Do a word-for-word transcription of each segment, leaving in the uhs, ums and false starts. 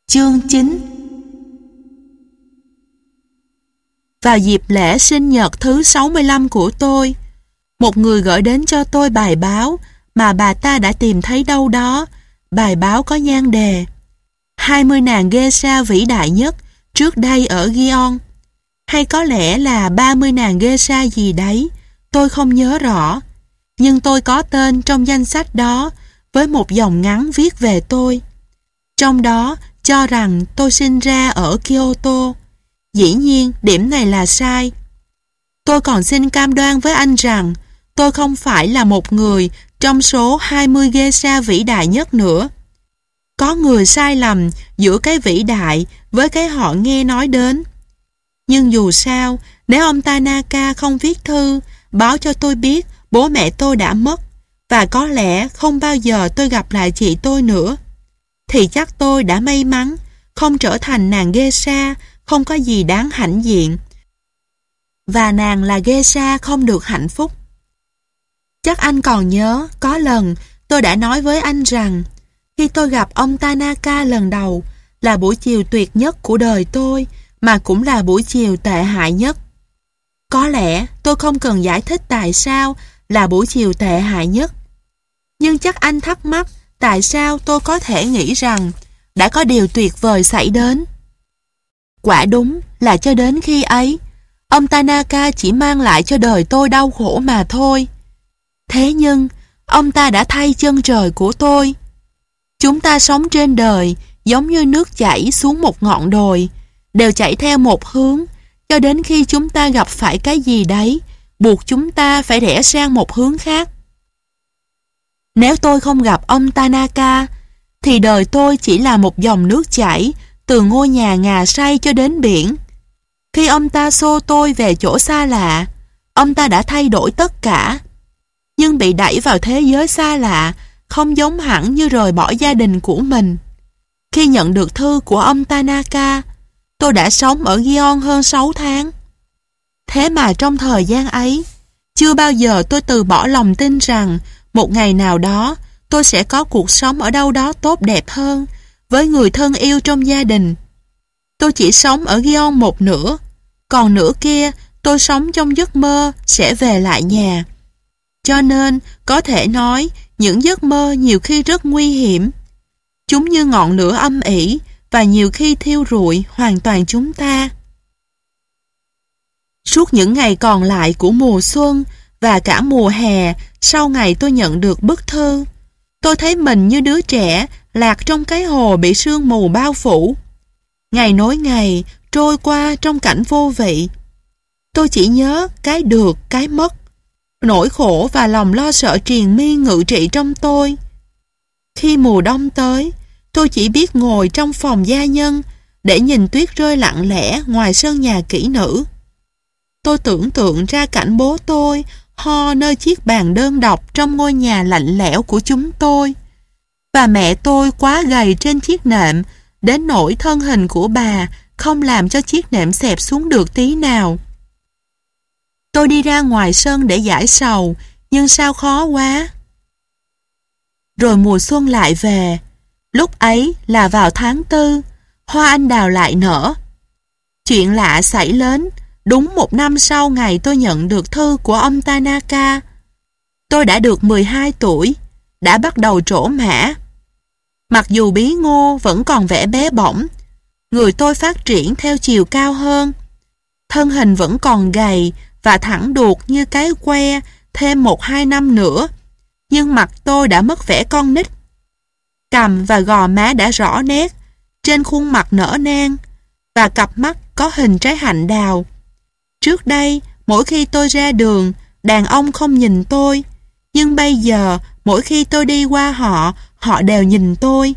Chương chín. Vào dịp lễ sinh nhật thứ sáu mươi lăm của tôi, một người gửi đến cho tôi bài báo mà bà ta đã tìm thấy đâu đó. Bài báo có nhan đề hai mươi nàng geisha vĩ đại nhất trước đây ở Gion. Hay có lẽ là ba mươi nàng geisha gì đấy, tôi không nhớ rõ. Nhưng tôi có tên trong danh sách đó với một dòng ngắn viết về tôi. Trong đó cho rằng tôi sinh ra ở Kyoto. Dĩ nhiên điểm này là sai. Tôi còn xin cam đoan với anh rằng tôi không phải là một người trong số hai mươi geisha vĩ đại nhất nữa. Có người sai lầm giữa cái vĩ đại với cái họ nghe nói đến. Nhưng dù sao, nếu ông Tanaka không viết thư báo cho tôi biết bố mẹ tôi đã mất và có lẽ không bao giờ tôi gặp lại chị tôi nữa, thì chắc tôi đã may mắn không trở thành nàng geisha không có gì đáng hãnh diện, và nàng là geisha không được hạnh phúc. Chắc anh còn nhớ có lần tôi đã nói với anh rằng khi tôi gặp ông Tanaka lần đầu là buổi chiều tuyệt nhất của đời tôi, mà cũng là buổi chiều tệ hại nhất. Có lẽ tôi không cần giải thích tại sao là buổi chiều tệ hại nhất. Nhưng chắc anh thắc mắc tại sao tôi có thể nghĩ rằng đã có điều tuyệt vời xảy đến. Quả đúng là cho đến khi ấy, ông Tanaka chỉ mang lại cho đời tôi đau khổ mà thôi. Thế nhưng, ông ta đã thay chân trời của tôi. Chúng ta sống trên đời giống như nước chảy xuống một ngọn đồi, đều chảy theo một hướng, cho đến khi chúng ta gặp phải cái gì đấy, buộc chúng ta phải rẽ sang một hướng khác. Nếu tôi không gặp ông Tanaka, thì đời tôi chỉ là một dòng nước chảy từ ngôi nhà ngà say cho đến biển. Khi ông ta xô tôi về chỗ xa lạ, ông ta đã thay đổi tất cả. Nhưng bị đẩy vào thế giới xa lạ không giống hẳn như rời bỏ gia đình của mình. Khi nhận được thư của ông Tanaka, tôi đã sống ở Gion hơn sáu tháng. Thế mà trong thời gian ấy, chưa bao giờ tôi từ bỏ lòng tin rằng một ngày nào đó tôi sẽ có cuộc sống ở đâu đó tốt đẹp hơn, với người thân yêu trong gia đình. Tôi chỉ sống ở Gion một nửa, còn nửa kia tôi sống trong giấc mơ sẽ về lại nhà. Cho nên có thể nói những giấc mơ nhiều khi rất nguy hiểm. Chúng như ngọn lửa âm ỉ và nhiều khi thiêu rụi hoàn toàn chúng ta. Suốt những ngày còn lại của mùa xuân và cả mùa hè, sau ngày tôi nhận được bức thư, tôi thấy mình như đứa trẻ lạc trong cái hồ bị sương mù bao phủ. Ngày nối ngày trôi qua trong cảnh vô vị. Tôi chỉ nhớ cái được, cái mất. Nỗi khổ và lòng lo sợ triền miên ngự trị trong tôi. Khi mùa đông tới, tôi chỉ biết ngồi trong phòng gia nhân để nhìn tuyết rơi lặng lẽ ngoài sân nhà kỹ nữ. Tôi tưởng tượng ra cảnh bố tôi ho nơi chiếc bàn đơn độc trong ngôi nhà lạnh lẽo của chúng tôi, và mẹ tôi quá gầy trên chiếc nệm đến nỗi thân hình của bà không làm cho chiếc nệm xẹp xuống được tí nào. Tôi đi ra ngoài sân để giải sầu, nhưng sao khó quá. Rồi mùa xuân lại về. Lúc ấy là vào tháng tư, hoa anh đào lại nở. Chuyện lạ xảy đến đúng một năm sau ngày tôi nhận được thư của ông Tanaka. Tôi đã được mười hai tuổi, đã bắt đầu trổ mã. Mặc dù bí ngô vẫn còn vẻ bé bỏng, người tôi phát triển theo chiều cao hơn. Thân hình vẫn còn gầy và thẳng đuột như cái que thêm một hai năm nữa, nhưng mặt tôi đã mất vẻ con nít. Cằm và gò má đã rõ nét, trên khuôn mặt nở nang, và cặp mắt có hình trái hạnh đào. Trước đây, mỗi khi tôi ra đường, đàn ông không nhìn tôi, nhưng bây giờ, mỗi khi tôi đi qua họ, họ đều nhìn tôi.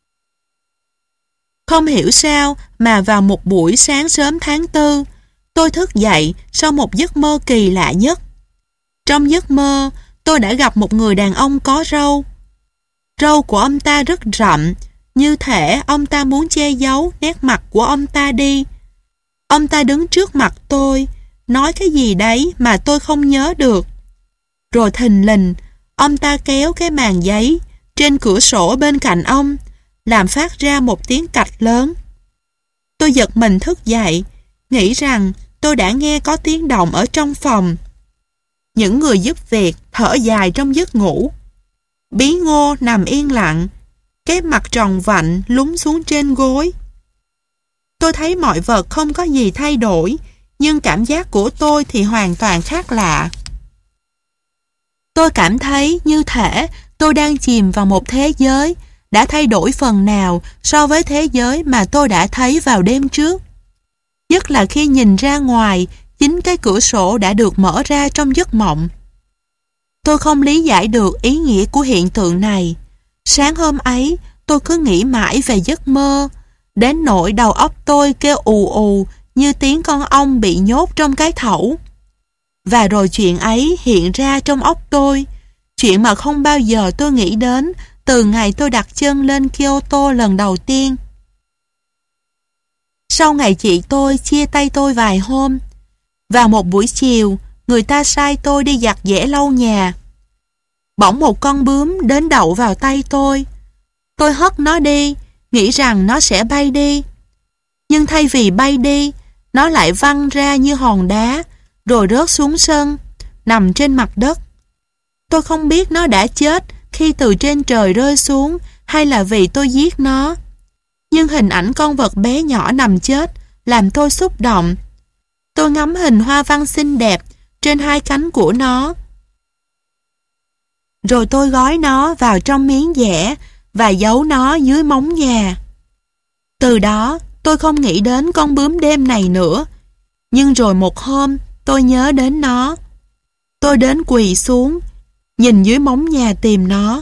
Không hiểu sao mà vào một buổi sáng sớm tháng tư, tôi thức dậy sau một giấc mơ kỳ lạ nhất. Trong giấc mơ, tôi đã gặp một người đàn ông có râu. Râu của ông ta rất rậm, như thể ông ta muốn che giấu nét mặt của ông ta đi. Ông ta đứng trước mặt tôi, nói cái gì đấy mà tôi không nhớ được. Rồi thình lình, ông ta kéo cái màn giấy trên cửa sổ bên cạnh ông làm phát ra một tiếng cạch lớn. Tôi giật mình thức dậy, nghĩ rằng tôi đã nghe có tiếng động ở trong phòng. Những người giúp việc thở dài trong giấc ngủ. Bí Ngô nằm yên lặng, cái mặt tròn vạnh lún xuống trên gối. Tôi thấy mọi vật không có gì thay đổi, nhưng cảm giác của tôi thì hoàn toàn khác lạ. Tôi cảm thấy như thể tôi đang chìm vào một thế giới đã thay đổi phần nào so với thế giới mà tôi đã thấy vào đêm trước. Nhất là khi nhìn ra ngoài, chính cái cửa sổ đã được mở ra trong giấc mộng. Tôi không lý giải được ý nghĩa của hiện tượng này. Sáng hôm ấy, tôi cứ nghĩ mãi về giấc mơ, đến nỗi đầu óc tôi kêu ù ù như tiếng con ong bị nhốt trong cái thẩu. Và rồi chuyện ấy hiện ra trong óc tôi, chuyện mà không bao giờ tôi nghĩ đến từ ngày tôi đặt chân lên Kyoto lần đầu tiên. Sau ngày chị tôi chia tay tôi vài hôm, vào một buổi chiều, người ta sai tôi đi giặt giẻ lau nhà. Bỗng một con bướm đến đậu vào tay tôi. Tôi hất nó đi, nghĩ rằng nó sẽ bay đi. Nhưng thay vì bay đi, nó lại văng ra như hòn đá, rồi rớt xuống sân, nằm trên mặt đất. Tôi không biết nó đã chết khi từ trên trời rơi xuống hay là vì tôi giết nó. Nhưng hình ảnh con vật bé nhỏ nằm chết làm tôi xúc động. Tôi ngắm hình hoa văn xinh đẹp trên hai cánh của nó. Rồi tôi gói nó vào trong miếng dẻ và giấu nó dưới móng nhà. Từ đó tôi không nghĩ đến con bướm đêm này nữa. Nhưng rồi một hôm tôi nhớ đến nó. Tôi đến quỳ xuống, nhìn dưới móng nhà tìm nó.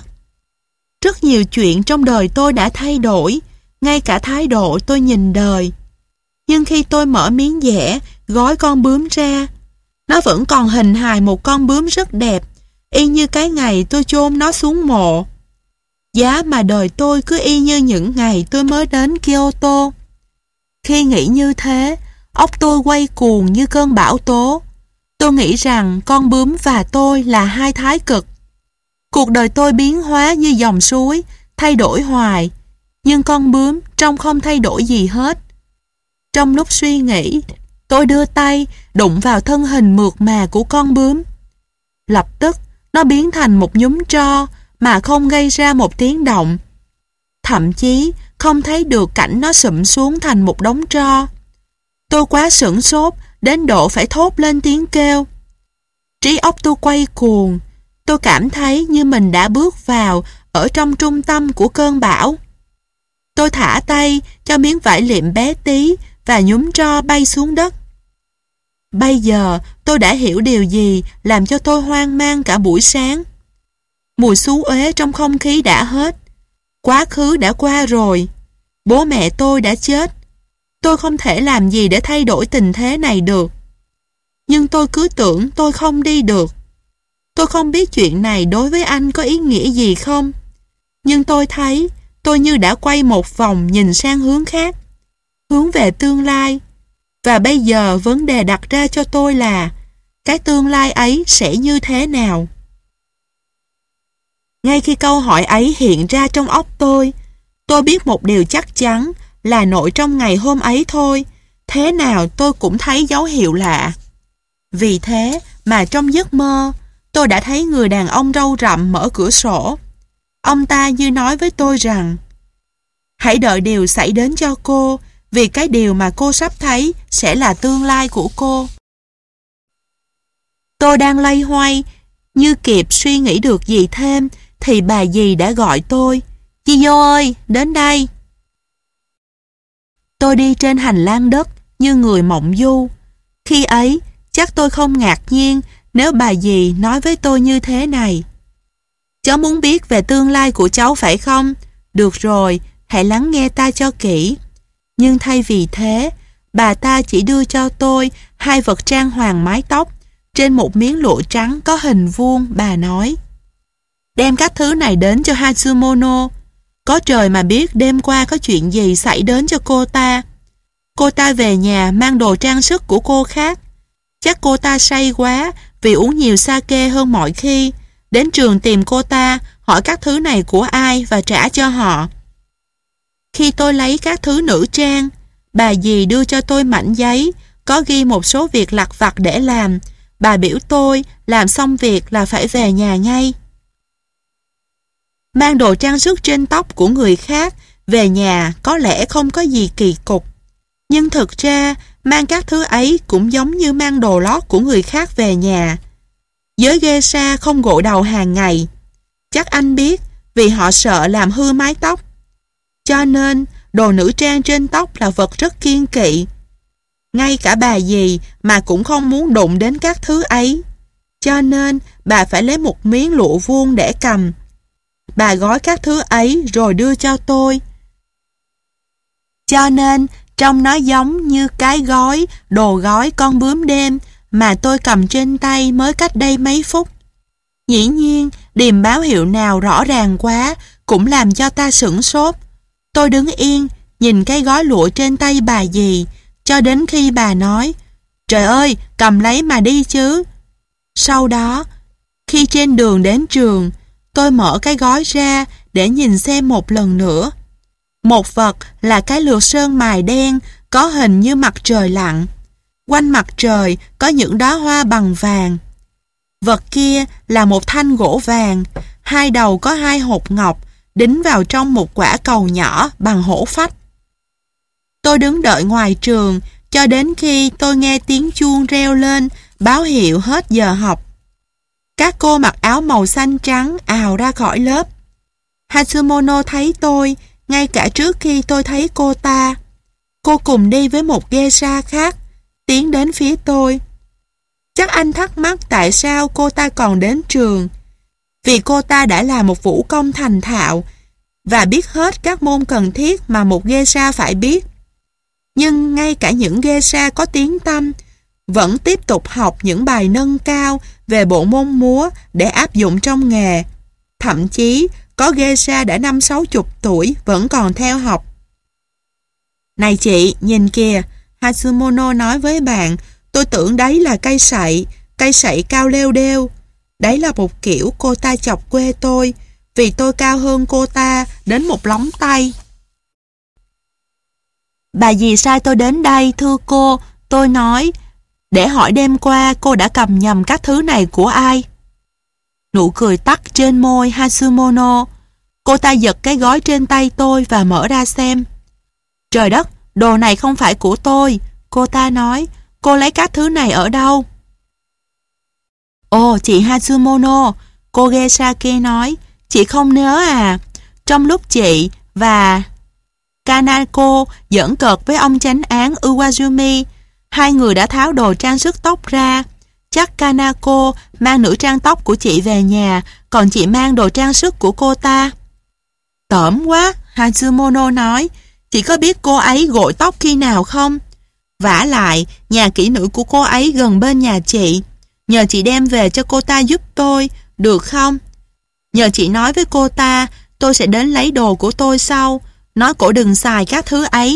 Rất nhiều chuyện trong đời tôi đã thay đổi, ngay cả thái độ tôi nhìn đời. Nhưng khi tôi mở miếng dẻ, gói con bướm ra, nó vẫn còn hình hài một con bướm rất đẹp, y như cái ngày tôi chôn nó xuống mộ. Giá mà đời tôi cứ y như những ngày tôi mới đến Kyoto. Khi nghĩ như thế, óc tôi quay cuồng như cơn bão tố. Tôi nghĩ rằng con bướm và tôi là hai thái cực. Cuộc đời tôi biến hóa như dòng suối, thay đổi hoài. Nhưng con bướm trông không thay đổi gì hết. Trong lúc suy nghĩ, tôi đưa tay đụng vào thân hình mượt mà của con bướm. Lập tức, nó biến thành một nhúm tro mà không gây ra một tiếng động. Thậm chí không thấy được cảnh nó sụm xuống thành một đống tro. Tôi quá sửng sốt đến độ phải thốt lên tiếng kêu. Trí óc tôi quay cuồng. Tôi cảm thấy như mình đã bước vào ở trong trung tâm của cơn bão. Tôi thả tay cho miếng vải liệm bé tí và nhúm tro bay xuống đất. Bây giờ tôi đã hiểu điều gì làm cho tôi hoang mang cả buổi sáng. Mùi xú uế trong không khí đã hết. Quá khứ đã qua rồi. Bố mẹ tôi đã chết. Tôi không thể làm gì để thay đổi tình thế này được. Nhưng tôi cứ tưởng tôi không đi được. Tôi không biết chuyện này đối với anh có ý nghĩa gì không. Nhưng tôi thấy tôi như đã quay một vòng nhìn sang hướng khác, hướng về tương lai. Và bây giờ vấn đề đặt ra cho tôi là cái tương lai ấy sẽ như thế nào? Ngay khi câu hỏi ấy hiện ra trong óc tôi, tôi biết một điều chắc chắn là nội trong ngày hôm ấy thôi, thế nào tôi cũng thấy dấu hiệu lạ. Vì thế mà trong giấc mơ, tôi đã thấy người đàn ông râu rậm mở cửa sổ. Ông ta như nói với tôi rằng hãy đợi điều xảy đến cho cô, vì cái điều mà cô sắp thấy sẽ là tương lai của cô. Tôi đang loay hoay, như kịp suy nghĩ được gì thêm, thì bà dì đã gọi tôi. Chị Vô ơi, đến đây. Tôi đi trên hành lang đất như người mộng du. Khi ấy, chắc tôi không ngạc nhiên nếu bà dì nói với tôi như thế này. Cháu muốn biết về tương lai của cháu phải không? Được rồi, hãy lắng nghe ta cho kỹ. Nhưng thay vì thế, bà ta chỉ đưa cho tôi hai vật trang hoàng mái tóc trên một miếng lụa trắng có hình vuông. Bà nói, đem các thứ này đến cho Hatsumono. Có trời mà biết đêm qua có chuyện gì xảy đến cho cô ta. Cô ta về nhà mang đồ trang sức của cô khác. Chắc cô ta say quá vì uống nhiều sake hơn mọi khi. Đến trường tìm cô ta, hỏi các thứ này của ai và trả cho họ. Khi tôi lấy các thứ nữ trang, bà dì đưa cho tôi mảnh giấy có ghi một số việc lặt vặt để làm. Bà biểu tôi làm xong việc là phải về nhà ngay. Mang đồ trang sức trên tóc của người khác về nhà có lẽ không có gì kỳ cục. Nhưng thực ra, mang các thứ ấy cũng giống như mang đồ lót của người khác về nhà. Giới geisha không gội đầu hàng ngày. Chắc anh biết, vì họ sợ làm hư mái tóc. Cho nên, đồ nữ trang trên tóc là vật rất kiêng kỵ. Ngay cả bà dì mà cũng không muốn đụng đến các thứ ấy. Cho nên, bà phải lấy một miếng lụa vuông để cầm. Bà gói các thứ ấy rồi đưa cho tôi. Cho nên, trông nó giống như cái gói, đồ gói con bướm đêm mà tôi cầm trên tay mới cách đây mấy phút. Dĩ nhiên, điềm báo hiệu nào rõ ràng quá cũng làm cho ta sửng sốt. Tôi đứng yên, nhìn cái gói lụa trên tay bà dì, cho đến khi bà nói, trời ơi, cầm lấy mà đi chứ. Sau đó, khi trên đường đến trường, tôi mở cái gói ra để nhìn xem một lần nữa. Một vật là cái lược sơn mài đen có hình như mặt trời lặn. Quanh mặt trời có những đóa hoa bằng vàng. Vật kia là một thanh gỗ vàng, hai đầu có hai hột ngọc đính vào trong một quả cầu nhỏ bằng hổ phách. Tôi đứng đợi ngoài trường cho đến khi tôi nghe tiếng chuông reo lên báo hiệu hết giờ học. Các cô mặc áo màu xanh trắng ào ra khỏi lớp. Hatsumono thấy tôi ngay cả trước khi tôi thấy cô ta. Cô cùng đi với một geisha khác tiến đến phía tôi. Chắc anh thắc mắc tại sao cô ta còn đến trường. Vì cô ta đã là một vũ công thành thạo và biết hết các môn cần thiết mà một geisha phải biết. Nhưng ngay cả những geisha có tiếng tăm vẫn tiếp tục học những bài nâng cao về bộ môn múa để áp dụng trong nghề. Thậm chí có geisha đã năm sáu chục tuổi vẫn còn theo học. Này chị, nhìn kìa, Hatsumono nói với bạn, tôi tưởng đấy là cây sậy, cây sậy cao leo đeo. Đấy là một kiểu cô ta chọc quê tôi, vì tôi cao hơn cô ta đến một lóng tay. Bà dì sai tôi đến đây, thưa cô, tôi nói, để hỏi đêm qua cô đã cầm nhầm các thứ này của ai. Nụ cười tắt trên môi Hatsumono. Cô ta giật cái gói trên tay tôi và mở ra xem. Trời đất, đồ này không phải của tôi. Cô ta nói, cô lấy các thứ này ở đâu? Ồ, chị Hatsumono, cô geisha kia nói, chị không nhớ à? Trong lúc chị và Kanako giỡn cợt với ông chánh án Iwazumi, hai người đã tháo đồ trang sức tóc ra. Chắc Kanako mang nữ trang tóc của chị về nhà, còn chị mang đồ trang sức của cô ta. Tởm quá, Hatsumono nói, chị có biết cô ấy gội tóc khi nào không? Vả lại, nhà kỹ nữ của cô ấy gần bên nhà chị. Nhờ chị đem về cho cô ta giúp tôi, được không? Nhờ chị nói với cô ta, tôi sẽ đến lấy đồ của tôi sau. Nói cổ đừng xài các thứ ấy.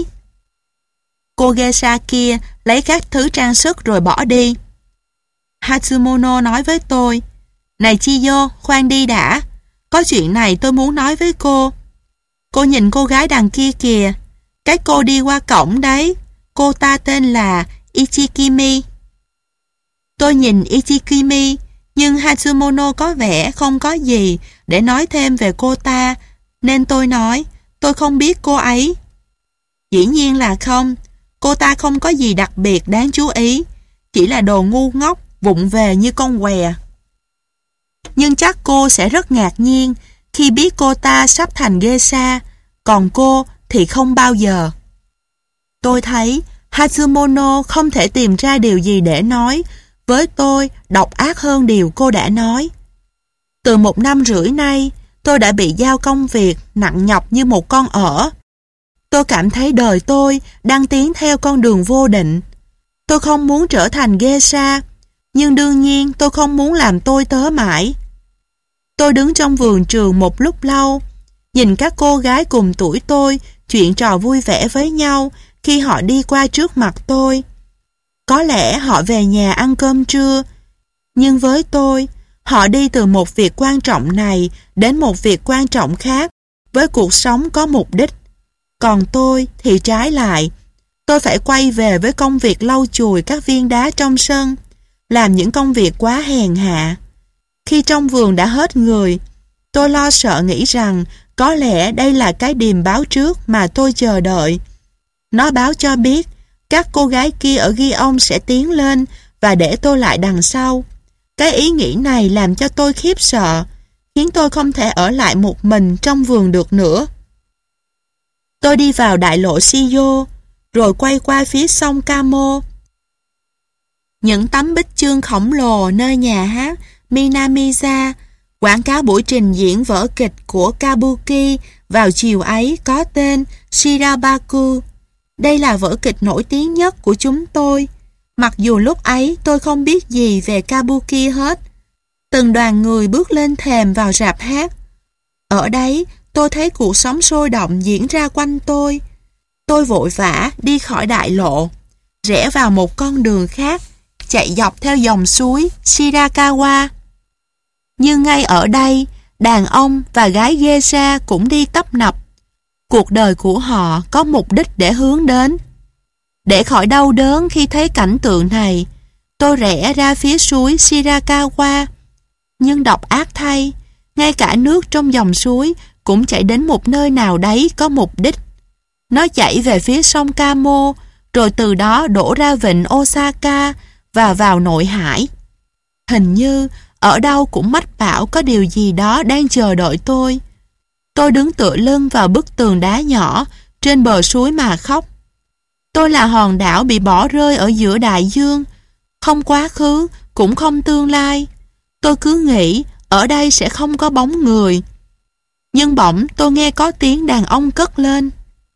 Cô geisha kia lấy các thứ trang sức rồi bỏ đi. Hatsumono nói với tôi, này Chiyo, khoan đi đã. Có chuyện này tôi muốn nói với cô. Cô nhìn cô gái đằng kia kìa. Cái cô đi qua cổng đấy. Cô ta tên là Ichikimi. Tôi nhìn Ichikimi, nhưng Hatsumono có vẻ không có gì để nói thêm về cô ta, nên tôi nói, tôi không biết cô ấy. Dĩ nhiên là không. Cô ta không có gì đặc biệt đáng chú ý. Chỉ là đồ ngu ngốc, vụng về như con què. Nhưng chắc cô sẽ rất ngạc nhiên khi biết cô ta sắp thành geisha, còn cô thì không bao giờ. Tôi thấy Hatsumono không thể tìm ra điều gì để nói với tôi độc ác hơn điều cô đã nói. Từ một năm rưỡi nay, tôi đã bị giao công việc nặng nhọc như một con ỏ. Tôi cảm thấy đời tôi đang tiến theo con đường vô định. Tôi không muốn trở thành geisha, nhưng đương nhiên tôi không muốn làm tôi tớ mãi. Tôi đứng trong vườn trường một lúc lâu, nhìn các cô gái cùng tuổi tôi chuyện trò vui vẻ với nhau khi họ đi qua trước mặt tôi. Có lẽ họ về nhà ăn cơm trưa, nhưng với tôi, họ đi từ một việc quan trọng này đến một việc quan trọng khác với cuộc sống có mục đích. Còn tôi thì trái lại. Tôi phải quay về với công việc lau chùi các viên đá trong sân, làm những công việc quá hèn hạ. Khi trong vườn đã hết người, tôi lo sợ nghĩ rằng có lẽ đây là cái điềm báo trước mà tôi chờ đợi. Nó báo cho biết các cô gái kia ở Gihon sẽ tiến lên và để tôi lại đằng sau. Cái ý nghĩ này làm cho tôi khiếp sợ, khiến tôi không thể ở lại một mình trong vườn được nữa. Tôi đi vào đại lộ Shijo, rồi quay qua phía sông Kamo. Những tấm bích chương khổng lồ nơi nhà hát Minamiza quảng cáo buổi trình diễn vở kịch của Kabuki vào chiều ấy có tên Shirabaku. Đây là vở kịch nổi tiếng nhất của chúng tôi, mặc dù lúc ấy tôi không biết gì về Kabuki hết. Từng đoàn người bước lên thềm vào rạp hát. Ở đấy, tôi thấy cuộc sống sôi động diễn ra quanh tôi. Tôi vội vã đi khỏi đại lộ, rẽ vào một con đường khác, chạy dọc theo dòng suối Shirakawa. Nhưng ngay ở đây, đàn ông và gái geisha cũng đi tấp nập. Cuộc đời của họ có mục đích để hướng đến. Để khỏi đau đớn khi thấy cảnh tượng này, tôi rẽ ra phía suối Shirakawa. Nhưng độc ác thay, ngay cả nước trong dòng suối cũng chảy đến một nơi nào đấy có mục đích. Nó chảy về phía sông Kamo, rồi từ đó đổ ra vịnh Osaka và vào nội hải. Hình như ở đâu cũng mách bảo có điều gì đó đang chờ đợi tôi. Tôi đứng tựa lưng vào bức tường đá nhỏ trên bờ suối mà khóc. Tôi là hòn đảo bị bỏ rơi ở giữa đại dương, không quá khứ, cũng không tương lai. Tôi cứ nghĩ ở đây sẽ không có bóng người. Nhưng bỗng tôi nghe có tiếng đàn ông cất lên.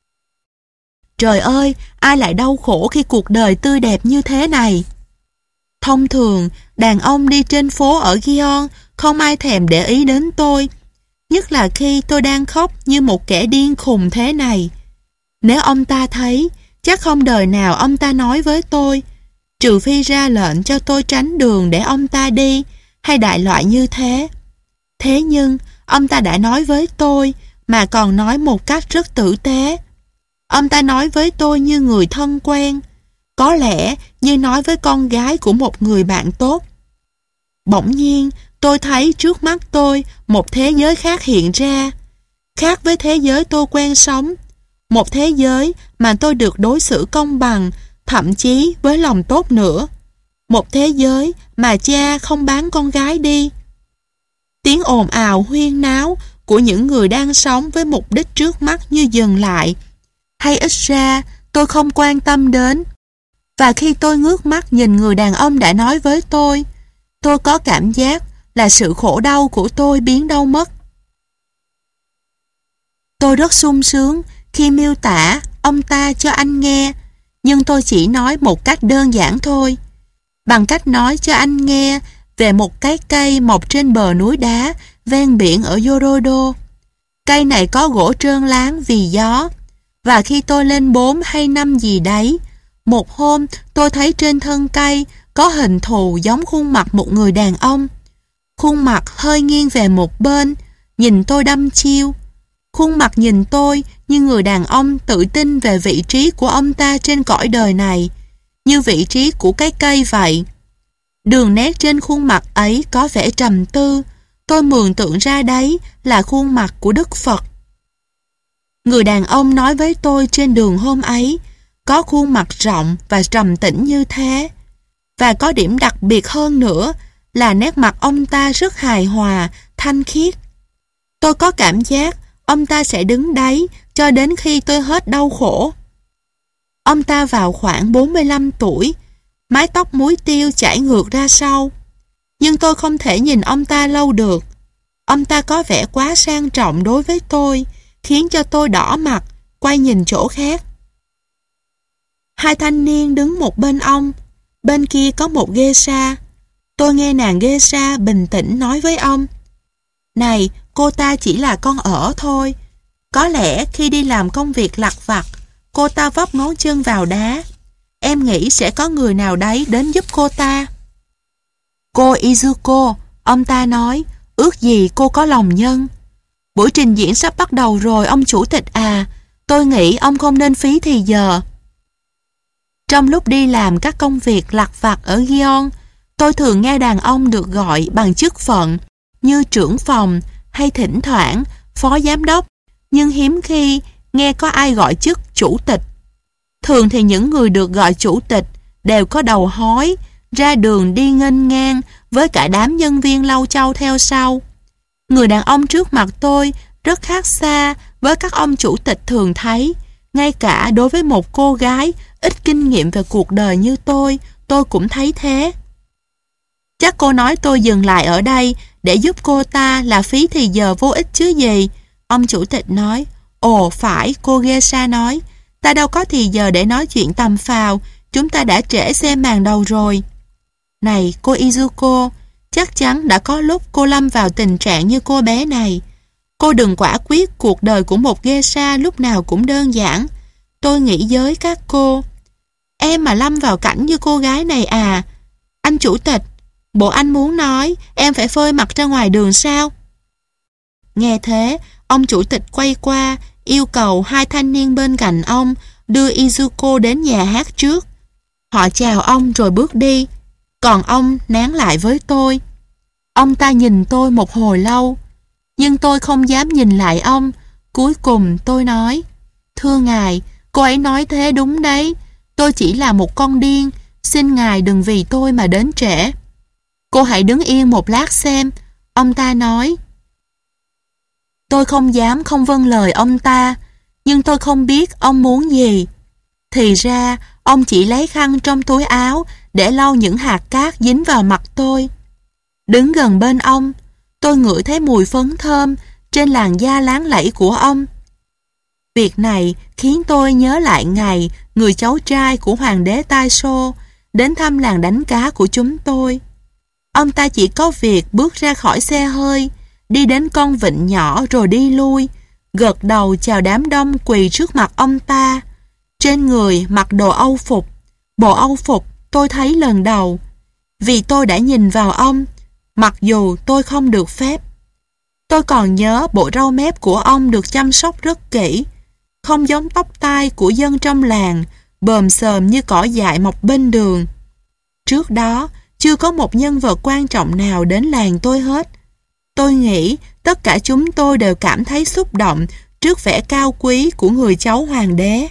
Trời ơi, ai lại đau khổ khi cuộc đời tươi đẹp như thế này? Thông thường, đàn ông đi trên phố ở Gihon không ai thèm để ý đến tôi, nhất là khi tôi đang khóc như một kẻ điên khùng thế này. Nếu ông ta thấy, chắc không đời nào ông ta nói với tôi, trừ phi ra lệnh cho tôi tránh đường để ông ta đi, hay đại loại như thế. Thế nhưng, ông ta đã nói với tôi, mà còn nói một cách rất tử tế. Ông ta nói với tôi như người thân quen, có lẽ như nói với con gái của một người bạn tốt. Bỗng nhiên, tôi thấy trước mắt tôi một thế giới khác hiện ra, khác với thế giới tôi quen sống. Một thế giới mà tôi được đối xử công bằng, thậm chí với lòng tốt nữa. Một thế giới mà cha không bán con gái đi. Tiếng ồn ào huyên náo của những người đang sống với mục đích trước mắt như dừng lại, hay ít ra tôi không quan tâm đến. Và khi tôi ngước mắt nhìn người đàn ông đã nói với tôi, tôi có cảm giác là sự khổ đau của tôi biến đâu mất. Tôi rất sung sướng khi miêu tả ông ta cho anh nghe, nhưng tôi chỉ nói một cách đơn giản thôi, bằng cách nói cho anh nghe về một cái cây mọc trên bờ núi đá ven biển ở Yorodo. Cây này có gỗ trơn láng vì gió, và khi tôi lên bốn hay năm gì đấy, một hôm tôi thấy trên thân cây có hình thù giống khuôn mặt một người đàn ông. Khuôn mặt hơi nghiêng về một bên, nhìn tôi đăm chiêu. Khuôn mặt nhìn tôi như người đàn ông tự tin về vị trí của ông ta trên cõi đời này, như vị trí của cái cây vậy. Đường nét trên khuôn mặt ấy có vẻ trầm tư. Tôi mường tượng ra đấy là khuôn mặt của Đức Phật. Người đàn ông nói với tôi trên đường hôm ấy có khuôn mặt rộng và trầm tĩnh như thế. Và có điểm đặc biệt hơn nữa là nét mặt ông ta rất hài hòa, thanh khiết. Tôi có cảm giác ông ta sẽ đứng đấy cho đến khi tôi hết đau khổ. Ông ta vào khoảng bốn mươi lăm tuổi, mái tóc muối tiêu chảy ngược ra sau. Nhưng tôi không thể nhìn ông ta lâu được. Ông ta có vẻ quá sang trọng đối với tôi, khiến cho tôi đỏ mặt, quay nhìn chỗ khác. Hai thanh niên đứng một bên ông, bên kia có một geisha. Tôi nghe nàng geisha bình tĩnh nói với ông, này, cô ta chỉ là con ở thôi. Có lẽ khi đi làm công việc lặt vặt, cô ta vấp ngón chân vào đá. Em nghĩ sẽ có người nào đấy đến giúp cô ta. Cô Izuko, ông ta nói, ước gì cô có lòng nhân. Buổi trình diễn sắp bắt đầu rồi ông chủ tịch à, Tôi nghĩ ông không nên phí thì giờ. Trong lúc đi làm các công việc lặt vặt ở Lyon, tôi thường nghe đàn ông được gọi bằng chức phận như trưởng phòng hay thỉnh thoảng phó giám đốc, nhưng hiếm khi nghe có ai gọi chức chủ tịch. Thường thì những người được gọi chủ tịch đều có đầu hói, ra đường đi nghênh ngang với cả đám nhân viên lau chau theo sau. Người đàn ông trước mặt tôi rất khác xa với các ông chủ tịch thường thấy. Ngay cả đối với một cô gái ít kinh nghiệm về cuộc đời như tôi, tôi cũng thấy thế. Chắc cô nói tôi dừng lại ở đây để giúp cô ta là phí thì giờ vô ích chứ gì? Ông chủ tịch nói. Ồ phải, cô Geisha nói. Ta đâu có thì giờ để nói chuyện tầm phào, chúng ta đã trễ xem màn đầu rồi. Này cô Izuko, chắc chắn đã có lúc cô lâm vào tình trạng như cô bé này. Cô đừng quả quyết cuộc đời của một geisha lúc nào cũng đơn giản. Tôi nghĩ với các cô. Em mà lâm vào cảnh như cô gái này à? Anh chủ tịch, bộ anh muốn nói em phải phơi mặt ra ngoài đường sao? Nghe thế, ông chủ tịch quay qua, yêu cầu hai thanh niên bên cạnh ông đưa Izuko đến nhà hát trước. Họ chào ông rồi bước đi, còn ông nán lại với tôi. Ông ta nhìn tôi một hồi lâu, nhưng tôi không dám nhìn lại ông. Cuối cùng tôi nói, thưa ngài, cô ấy nói thế đúng đấy. Tôi chỉ là một con điên, xin ngài đừng vì tôi mà đến trễ. Cô hãy đứng yên một lát xem, ông ta nói. Tôi không dám không vâng lời ông ta, nhưng tôi không biết ông muốn gì. Thì ra, ông chỉ lấy khăn trong túi áo để lau những hạt cát dính vào mặt tôi. Đứng gần bên ông, tôi ngửi thấy mùi phấn thơm trên làn da láng lẫy của ông. Việc này khiến tôi nhớ lại ngày người cháu trai của hoàng đế Taisho đến thăm làng đánh cá của chúng tôi. Ông ta chỉ có việc bước ra khỏi xe hơi, đi đến con vịnh nhỏ rồi đi lui, gật đầu chào đám đông quỳ trước mặt ông ta. Trên người mặc đồ Âu phục. Bộ Âu phục tôi thấy lần đầu, vì tôi đã nhìn vào ông, mặc dù tôi không được phép. Tôi còn nhớ bộ râu mép của ông được chăm sóc rất kỹ, không giống tóc tai của dân trong làng, bờm xờm như cỏ dại mọc bên đường. Trước đó, chưa có một nhân vật quan trọng nào đến làng tôi hết. Tôi nghĩ tất cả chúng tôi đều cảm thấy xúc động trước vẻ cao quý của người cháu hoàng đế.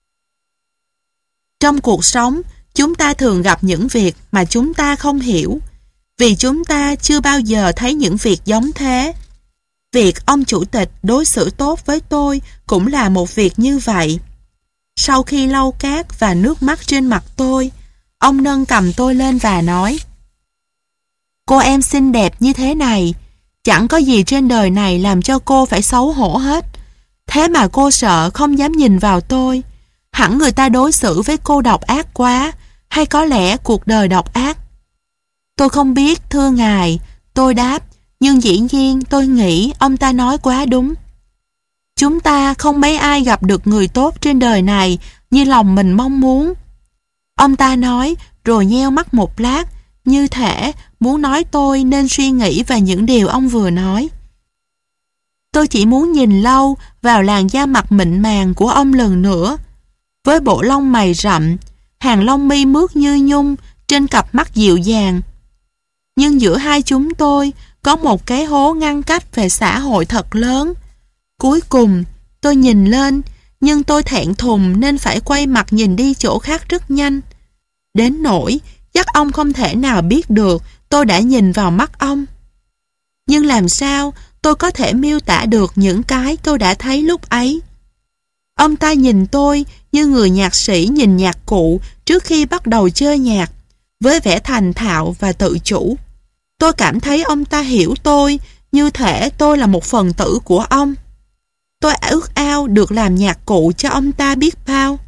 Trong cuộc sống, chúng ta thường gặp những việc mà chúng ta không hiểu, vì chúng ta chưa bao giờ thấy những việc giống thế. Việc ông chủ tịch đối xử tốt với tôi cũng là một việc như vậy. Sau khi lau cát và nước mắt trên mặt tôi, ông nâng cầm tôi lên và nói: Cô em xinh đẹp như thế này, chẳng có gì trên đời này làm cho cô phải xấu hổ hết. Thế mà cô sợ không dám nhìn vào tôi. Hẳn người ta đối xử với cô độc ác quá, hay có lẽ cuộc đời độc ác. Tôi không biết, thưa ngài, tôi đáp, nhưng dĩ nhiên tôi nghĩ ông ta nói quá đúng. Chúng ta không mấy ai gặp được người tốt trên đời này như lòng mình mong muốn. Ông ta nói rồi nheo mắt một lát, như thể muốn nói tôi nên suy nghĩ về những điều ông vừa nói. Tôi chỉ muốn nhìn lâu vào làn da mặt mịn màng của ông lần nữa, với bộ lông mày rậm, hàng lông mi mướt như nhung trên cặp mắt dịu dàng. Nhưng giữa hai chúng tôi có một cái hố ngăn cách về xã hội thật lớn. Cuối cùng tôi nhìn lên, nhưng tôi thẹn thùng nên phải quay mặt nhìn đi chỗ khác rất nhanh. Đến nỗi chắc ông không thể nào biết được tôi đã nhìn vào mắt ông. Nhưng làm sao tôi có thể miêu tả được những cái tôi đã thấy lúc ấy? Ông ta nhìn tôi như người nhạc sĩ nhìn nhạc cụ trước khi bắt đầu chơi nhạc, với vẻ thành thạo và tự chủ. Tôi cảm thấy ông ta hiểu tôi, như thể tôi là một phần tử của ông. Tôi ước ao được làm nhạc cụ cho ông ta biết bao.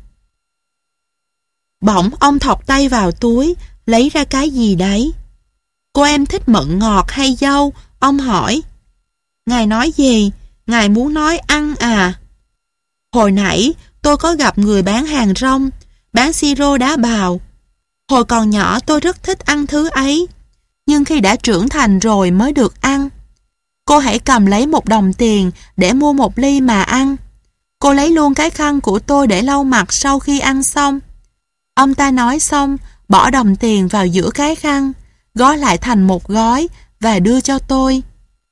Bỗng ông thọc tay vào túi, lấy ra cái gì đấy. Cô em thích mận ngọt hay dâu? Ông hỏi. Ngài nói gì? Ngài muốn nói ăn à? Hồi nãy tôi có gặp người bán hàng rong, bán siro đá bào. Hồi còn nhỏ tôi rất thích ăn thứ ấy, nhưng khi đã trưởng thành rồi mới được ăn. Cô hãy cầm lấy một đồng tiền để mua một ly mà ăn. Cô lấy luôn cái khăn của tôi để lau mặt sau khi ăn xong. Ông ta nói xong, bỏ đồng tiền vào giữa cái khăn, gói lại thành một gói và đưa cho tôi.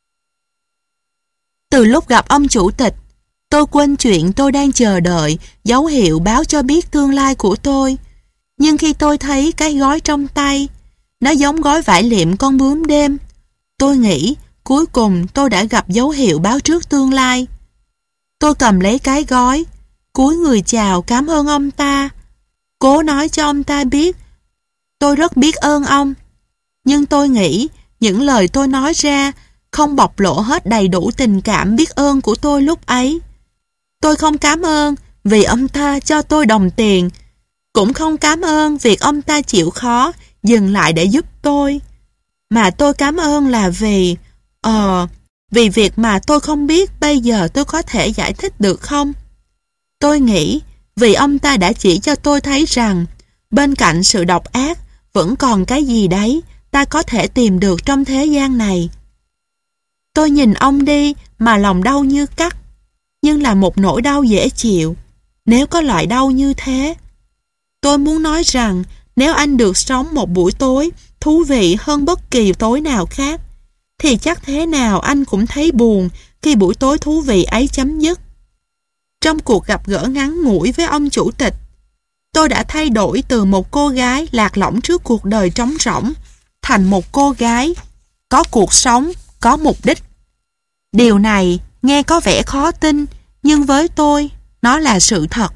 Từ lúc gặp ông chủ tịch, tôi quên chuyện tôi đang chờ đợi dấu hiệu báo cho biết tương lai của tôi. Nhưng khi tôi thấy cái gói trong tay, nó giống gói vải liệm con bướm đêm, tôi nghĩ cuối cùng tôi đã gặp dấu hiệu báo trước tương lai. Tôi cầm lấy cái gói, cúi người chào cảm ơn ông ta, cố nói cho ông ta biết tôi rất biết ơn ông. Nhưng tôi nghĩ những lời tôi nói ra không bộc lộ hết đầy đủ tình cảm biết ơn của tôi lúc ấy. Tôi không cảm ơn vì ông ta cho tôi đồng tiền, cũng không cảm ơn việc ông ta chịu khó dừng lại để giúp tôi. Mà tôi cảm ơn là vì, ờ, vì việc mà tôi không biết bây giờ tôi có thể giải thích được không. Tôi nghĩ vì ông ta đã chỉ cho tôi thấy rằng bên cạnh sự độc ác vẫn còn cái gì đấy ta có thể tìm được trong thế gian này. Tôi nhìn ông đi mà lòng đau như cắt, nhưng là một nỗi đau dễ chịu, nếu có loại đau như thế. Tôi muốn nói rằng nếu anh được sống một buổi tối thú vị hơn bất kỳ tối nào khác, thì chắc thế nào anh cũng thấy buồn khi buổi tối thú vị ấy chấm dứt. Trong cuộc gặp gỡ ngắn ngủi với ông chủ tịch, tôi đã thay đổi từ một cô gái lạc lõng trước cuộc đời trống rỗng thành một cô gái có cuộc sống, có mục đích. Điều này nghe có vẻ khó tin, nhưng với tôi, nó là sự thật.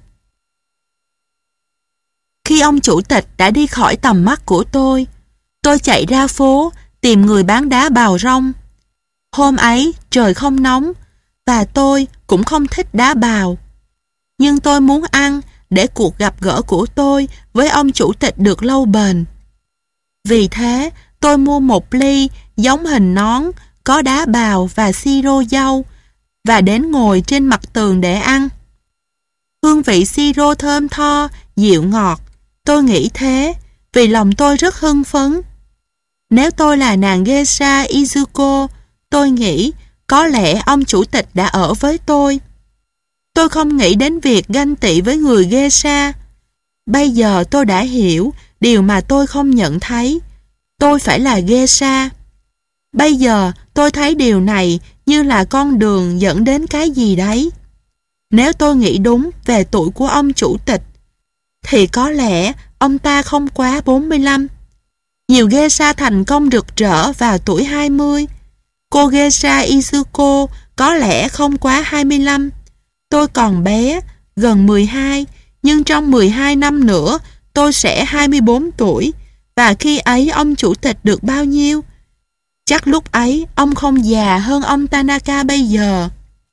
Khi ông chủ tịch đã đi khỏi tầm mắt của tôi, tôi chạy ra phố tìm người bán đá bào rong. Hôm ấy trời không nóng và tôi cũng không thích đá bào. Nhưng tôi muốn ăn để cuộc gặp gỡ của tôi với ông chủ tịch được lâu bền. Vì thế tôi mua một ly giống hình nón có đá bào và siro dâu và đến ngồi trên mặt tường để ăn. Hương vị siro thơm tho, dịu ngọt. Tôi nghĩ thế vì lòng tôi rất hưng phấn. Nếu tôi là nàng geisha Izuko, tôi nghĩ có lẽ ông chủ tịch đã ở với tôi. Tôi không nghĩ đến việc ganh tị với người geisha. Bây giờ tôi đã hiểu điều mà tôi không nhận thấy. Tôi phải là geisha. Bây giờ tôi thấy điều này như là con đường dẫn đến cái gì đấy. Nếu tôi nghĩ đúng về tuổi của ông chủ tịch, thì có lẽ ông ta không quá bốn mươi lăm. Nhiều geisha thành công rực rỡ vào tuổi hai mươi. Cô geisha Izuko có lẽ không quá hai mươi lăm. Tôi còn bé, gần mười hai, nhưng trong mười hai năm nữa tôi sẽ hai mươi bốn tuổi. Và khi ấy ông chủ tịch được bao nhiêu? Chắc lúc ấy ông không già hơn ông Tanaka bây giờ.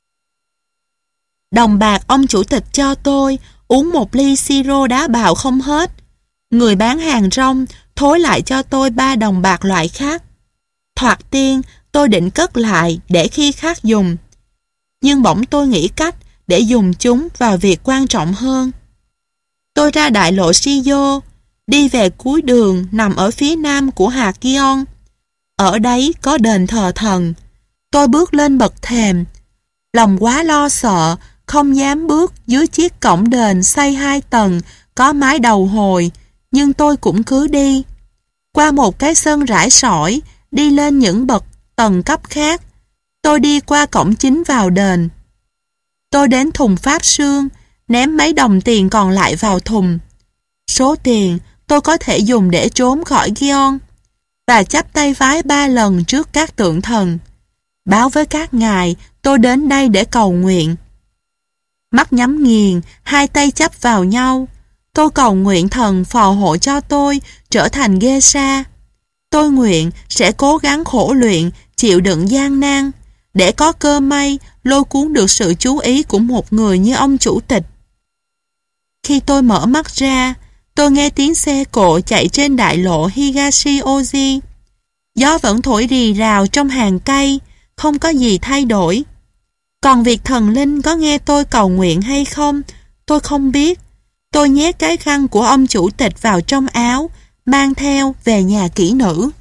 Đồng bạc ông chủ tịch cho tôi uống một ly siro đá bào không hết. Người bán hàng rong thối lại cho tôi ba đồng bạc loại khác. Thoạt tiên tôi định cất lại để khi khác dùng. Nhưng bỗng tôi nghĩ cách để dùng chúng vào việc quan trọng hơn. Tôi ra đại lộ Shijo, đi về cuối đường nằm ở phía nam của hạt Gion. Ở đấy có đền thờ thần. Tôi bước lên bậc thềm. Lòng quá lo sợ, không dám bước dưới chiếc cổng đền xây hai tầng, có mái đầu hồi, nhưng tôi cũng cứ đi. Qua một cái sân rải sỏi, đi lên những bậc tầng cấp khác. Tôi đi qua cổng chính vào đền. Tôi đến thùng pháp sương, ném mấy đồng tiền còn lại vào thùng. Số tiền tôi có thể dùng để trốn khỏi Gion, và chắp tay vái ba lần trước các tượng thần. Báo với các ngài tôi đến đây để cầu nguyện. Mắt nhắm nghiền, hai tay chắp vào nhau. Tôi cầu nguyện thần phò hộ cho tôi trở thành geisha. Tôi nguyện sẽ cố gắng khổ luyện, chịu đựng gian nan, để có cơ may lôi cuốn được sự chú ý của một người như ông chủ tịch. Khi tôi mở mắt ra, tôi nghe tiếng xe cộ chạy trên đại lộ Higashi-Oji. Gió vẫn thổi rì rào trong hàng cây, không có gì thay đổi. Còn việc thần linh có nghe tôi cầu nguyện hay không, tôi không biết. Tôi nhét cái khăn của ông chủ tịch vào trong áo, mang theo về nhà kỹ nữ.